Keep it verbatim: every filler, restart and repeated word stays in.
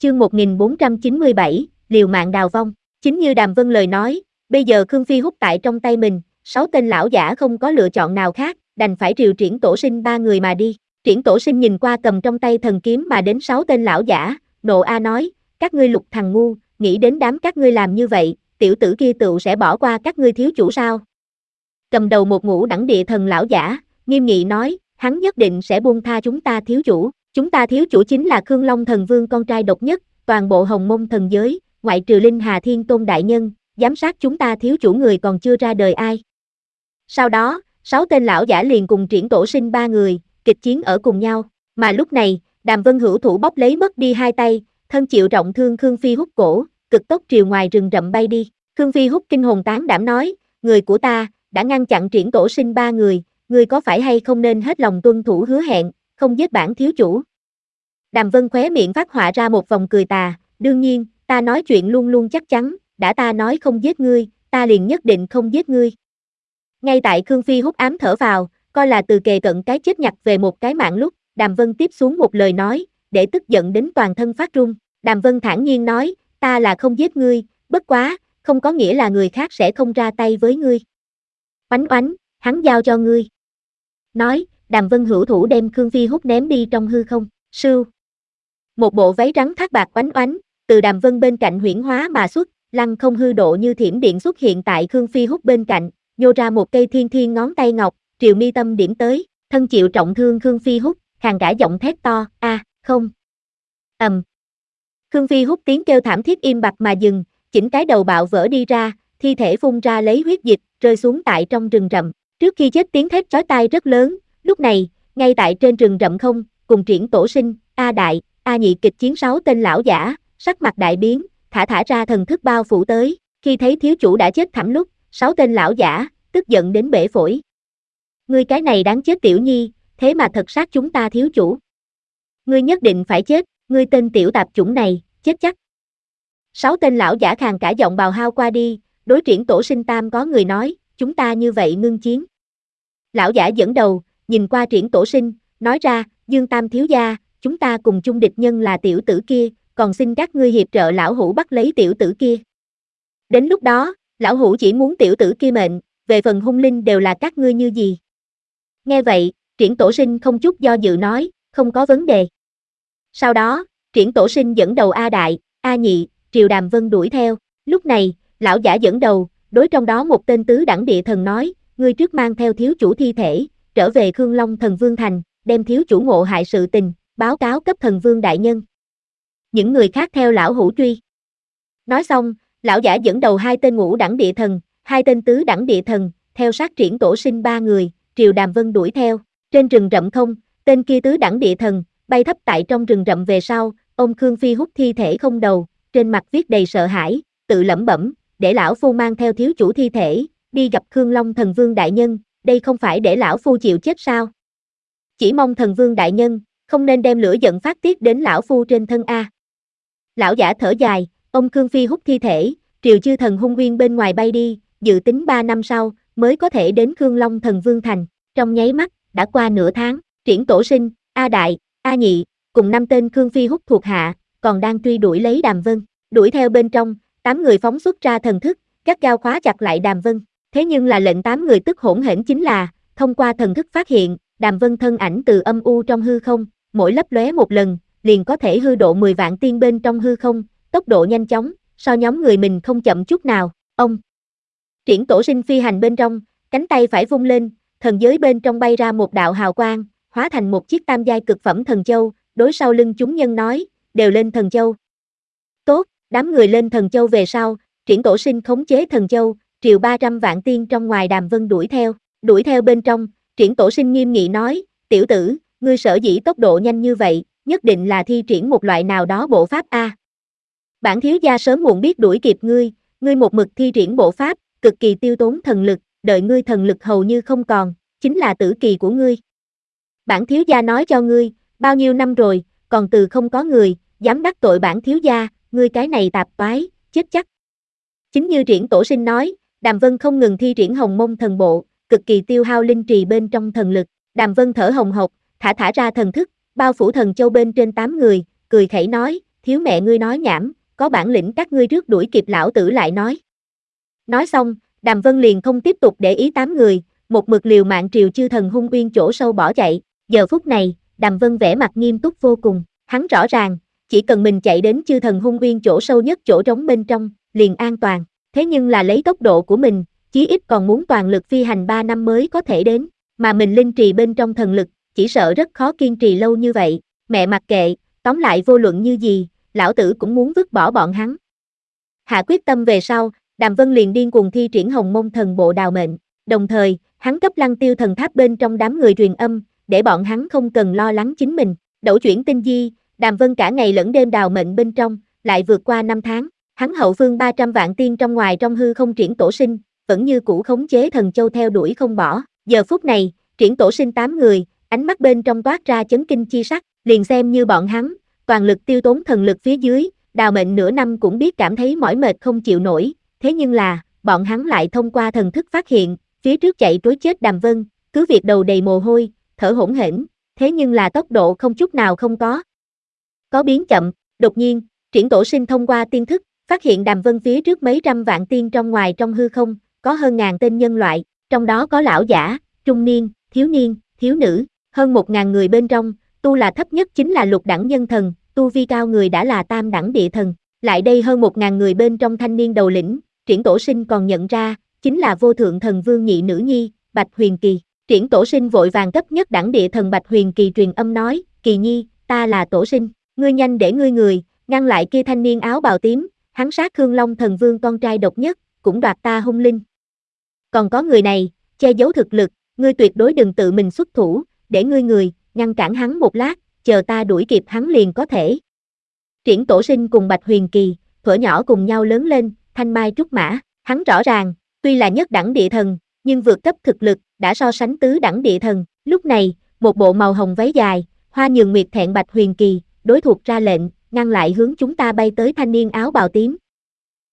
Chương một nghìn bốn trăm chín mươi bảy, liều mạng đào vong. Chính như Đàm Vân lời nói, bây giờ Khương Phi Húc tại trong tay mình, sáu tên lão giả không có lựa chọn nào khác, đành phải triều Triển Tổ Sinh ba người mà đi. Triển Tổ Sinh nhìn qua cầm trong tay thần kiếm mà đến sáu tên lão giả, nộ a nói, các ngươi lục thằng ngu, nghĩ đến đám các ngươi làm như vậy, tiểu tử kia tựu sẽ bỏ qua các ngươi thiếu chủ sao? Cầm đầu một ngũ đẳng địa thần lão giả, nghiêm nghị nói, hắn nhất định sẽ buông tha chúng ta thiếu chủ, chúng ta thiếu chủ chính là Khương Long Thần Vương con trai độc nhất, toàn bộ Hồng Mông thần giới, ngoại trừ Linh Hà Thiên Tôn đại nhân, giám sát chúng ta thiếu chủ người còn chưa ra đời ai. Sau đó, sáu tên lão giả liền cùng Triển Tổ Sinh ba người, kịch chiến ở cùng nhau, mà lúc này, Đàm Vân hữu thủ bóp lấy mất đi hai tay, thân chịu trọng thương Khương Phi Húc cổ, cực tốc triều ngoài rừng rậm bay đi. Khương Phi Húc kinh hồn tán đảm nói, người của ta, đã ngăn chặn Triển Tổ Sinh ba người, ngươi có phải hay không nên hết lòng tuân thủ hứa hẹn, không giết bản thiếu chủ. Đàm Vân khóe miệng phát họa ra một vòng cười tà, đương nhiên, ta nói chuyện luôn luôn chắc chắn, đã ta nói không giết ngươi, ta liền nhất định không giết ngươi. Ngay tại Khương Phi Húc ám thở vào, coi là từ kề cận cái chết nhặt về một cái mạng lúc, Đàm Vân tiếp xuống một lời nói, để tức giận đến toàn thân phát run. Đàm Vân thản nhiên nói, ta là không giết ngươi, bất quá, không có nghĩa là người khác sẽ không ra tay với ngươi. Oánh oánh, hắn giao cho ngươi. Nói, Đàm Vân hữu thủ đem Khương Phi Húc ném đi trong hư không, sưu. Một bộ váy trắng thác bạc oánh oánh, từ Đàm Vân bên cạnh huyễn hóa mà xuất, lăng không hư độ như thiểm điện xuất hiện tại Khương Phi Húc bên cạnh, nhô ra một cây thiên thiên ngón tay ngọc, triều mi tâm điểm tới, thân chịu trọng thương Khương Phi Húc, khàn cả giọng thét to, a, à, không. Ầm. Um. Khương Phi Húc tiếng kêu thảm thiết im bặt mà dừng, chỉnh cái đầu bạo vỡ đi ra, thi thể phun ra lấy huyết dịch, rơi xuống tại trong rừng rậm. Trước khi chết tiếng thét chói tai rất lớn, lúc này, ngay tại trên rừng rậm không, cùng Triển Tổ Sinh, A Đại, A Nhị kịch chiến sáu tên lão giả, sắc mặt đại biến, thả thả ra thần thức bao phủ tới, khi thấy thiếu chủ đã chết thảm lúc, sáu tên lão giả, tức giận đến bể phổi. Ngươi cái này đáng chết tiểu nhi, thế mà thật sát chúng ta thiếu chủ. Ngươi nhất định phải chết, ngươi tên tiểu tạp chủng này, chết chắc. Sáu tên lão giả khàn cả giọng bào hao qua đi, đối Triển Tổ Sinh tam có người nói, chúng ta như vậy ngưng chiến. Lão giả dẫn đầu, nhìn qua Triển Tổ Sinh, nói ra, Dương Tam thiếu gia, chúng ta cùng chung địch nhân là tiểu tử kia, còn xin các ngươi hiệp trợ lão hủ bắt lấy tiểu tử kia. Đến lúc đó, lão hủ chỉ muốn tiểu tử kia mệnh, về phần hung linh đều là các ngươi như gì. Nghe vậy, Triển Tổ Sinh không chút do dự nói, không có vấn đề. Sau đó, Triển Tổ Sinh dẫn đầu A Đại, A Nhị, triều Đàm Vân đuổi theo, lúc này, lão giả dẫn đầu, đối trong đó một tên tứ đẳng địa thần nói, ngươi trước mang theo thiếu chủ thi thể, trở về Khương Long Thần Vương Thành, đem thiếu chủ ngộ hại sự tình, báo cáo cấp thần vương đại nhân. Những người khác theo lão hủ truy. Nói xong, lão giả dẫn đầu hai tên ngũ đẳng địa thần, hai tên tứ đẳng địa thần, theo sát Triển Tổ Sinh ba người, triều Đàm Vân đuổi theo, trên rừng rậm không, tên kia tứ đẳng địa thần, bay thấp tại trong rừng rậm về sau, ông Khương Phi Húc thi thể không đầu, trên mặt viết đầy sợ hãi, tự lẩm bẩm, để lão phu mang theo thiếu chủ thi thể, đi gặp Khương Long Thần Vương đại nhân, đây không phải để lão phu chịu chết sao? Chỉ mong thần vương đại nhân, không nên đem lửa giận phát tiết đến lão phu trên thân a. Lão giả thở dài, ông Khương Phi Húc thi thể, triều chư thần hung uyên bên ngoài bay đi, dự tính ba năm sau, mới có thể đến Khương Long Thần Vương Thành, trong nháy mắt, đã qua nửa tháng, Triển Tổ Sinh, A Đại, A Nhị, cùng năm tên Khương Phi Húc thuộc hạ, còn đang truy đuổi lấy Đàm Vân, đuổi theo bên trong, tám người phóng xuất ra thần thức, gắt gao khóa chặt lại Đàm Vân, thế nhưng là lệnh tám người tức hỗn hển chính là, thông qua thần thức phát hiện, Đàm Vân thân ảnh từ âm u trong hư không, mỗi lấp lóe một lần, liền có thể hư độ mười vạn tiên bên trong hư không, tốc độ nhanh chóng, so nhóm người mình không chậm chút nào, ông. Triển Tổ Sinh phi hành bên trong, cánh tay phải vung lên, thần giới bên trong bay ra một đạo hào quang, hóa thành một chiếc tam giai cực phẩm thần châu, đối sau lưng chúng nhân nói, đều lên thần châu. Tốt, đám người lên thần châu về sau, Triển Tổ Sinh khống chế thần châu, triều ba trăm vạn tiên trong ngoài Đàm Vân đuổi theo, đuổi theo bên trong, Triển Tổ Sinh nghiêm nghị nói, tiểu tử, ngươi sở dĩ tốc độ nhanh như vậy, nhất định là thi triển một loại nào đó bộ pháp a. Bản thiếu gia sớm muộn biết đuổi kịp ngươi, ngươi một mực thi triển bộ pháp, cực kỳ tiêu tốn thần lực, đợi ngươi thần lực hầu như không còn, chính là tử kỳ của ngươi. Bản thiếu gia nói cho ngươi, bao nhiêu năm rồi, còn từ không có người, dám đắc tội bản thiếu gia, ngươi cái này tạp toái, chết chắc. Chính như Triển Tổ Sinh nói, Đàm Vân không ngừng thi triển Hồng Mông thần bộ, cực kỳ tiêu hao linh trì bên trong thần lực, Đàm Vân thở hồng hộc, thả thả ra thần thức, bao phủ thần châu bên trên tám người, cười khẩy nói, thiếu mẹ ngươi nói nhảm, có bản lĩnh các ngươi rước đuổi kịp lão tử lại nói. Nói xong, Đàm Vân liền không tiếp tục để ý tám người, một mực liều mạng triều chư thần hung uyên chỗ sâu bỏ chạy. Giờ phút này, Đàm Vân vẻ mặt nghiêm túc vô cùng, hắn rõ ràng, chỉ cần mình chạy đến chư thần hung uyên chỗ sâu nhất chỗ trống bên trong, liền an toàn. Thế nhưng là lấy tốc độ của mình, chí ít còn muốn toàn lực phi hành ba năm mới có thể đến, mà mình linh trì bên trong thần lực, chỉ sợ rất khó kiên trì lâu như vậy. Mẹ mặc kệ, tóm lại vô luận như gì, lão tử cũng muốn vứt bỏ bọn hắn. Hạ quyết tâm về sau, Đàm Vân liền điên cuồng thi triển Hồng Mông Thần Bộ đào mệnh, đồng thời, hắn cấp Lăng Tiêu Thần Tháp bên trong đám người truyền âm, để bọn hắn không cần lo lắng chính mình. Đẩu chuyển tinh di, Đàm Vân cả ngày lẫn đêm đào mệnh bên trong, lại vượt qua năm tháng, hắn hậu phương ba trăm vạn tiên trong ngoài trong hư không triển tổ sinh, vẫn như cũ khống chế thần châu theo đuổi không bỏ. Giờ phút này, triển tổ sinh tám người, ánh mắt bên trong toát ra chấn kinh chi sắc, liền xem như bọn hắn, toàn lực tiêu tốn thần lực phía dưới, đào mệnh nửa năm cũng biết cảm thấy mỏi mệt không chịu nổi, thế nhưng là, bọn hắn lại thông qua thần thức phát hiện, phía trước chạy trối chết Đàm Vân, cứ việc đầu đầy mồ hôi, thở hổn hển, thế nhưng là tốc độ không chút nào không có. Có biến chậm, đột nhiên, triển tổ sinh thông qua tiên thức, phát hiện Đàm Vân phía trước mấy trăm vạn tiên trong ngoài trong hư không, có hơn ngàn tên nhân loại, trong đó có lão giả, trung niên, thiếu niên, thiếu nữ, hơn một ngàn người bên trong, tu là thấp nhất chính là lục đẳng nhân thần, tu vi cao người đã là tam đẳng địa thần, lại đây hơn một ngàn người bên trong thanh niên đầu lĩnh, triển tổ sinh còn nhận ra, chính là vô thượng thần vương nhị nữ nhi, Bạch Huyền Kỳ. Triển tổ sinh vội vàng cấp nhất đẳng địa thần Bạch Huyền Kỳ truyền âm nói, Kỳ nhi, ta là tổ sinh, ngươi nhanh để ngươi người, ngăn lại kia thanh niên áo bào tím, hắn sát Khương Long thần vương con trai độc nhất, cũng đoạt ta hung linh. Còn có người này, che giấu thực lực, ngươi tuyệt đối đừng tự mình xuất thủ, để ngươi người, ngăn cản hắn một lát, chờ ta đuổi kịp hắn liền có thể. Triển tổ sinh cùng Bạch Huyền Kỳ, thuở nhỏ cùng nhau lớn lên, thanh mai trúc mã, hắn rõ ràng, tuy là nhất đẳng địa thần, nhưng vượt cấp thực lực, đã so sánh tứ đẳng địa thần. Lúc này, một bộ màu hồng váy dài, hoa nhường nguyệt thẹn Bạch Huyền Kỳ, đối thuộc ra lệnh, ngăn lại hướng chúng ta bay tới thanh niên áo bào tím,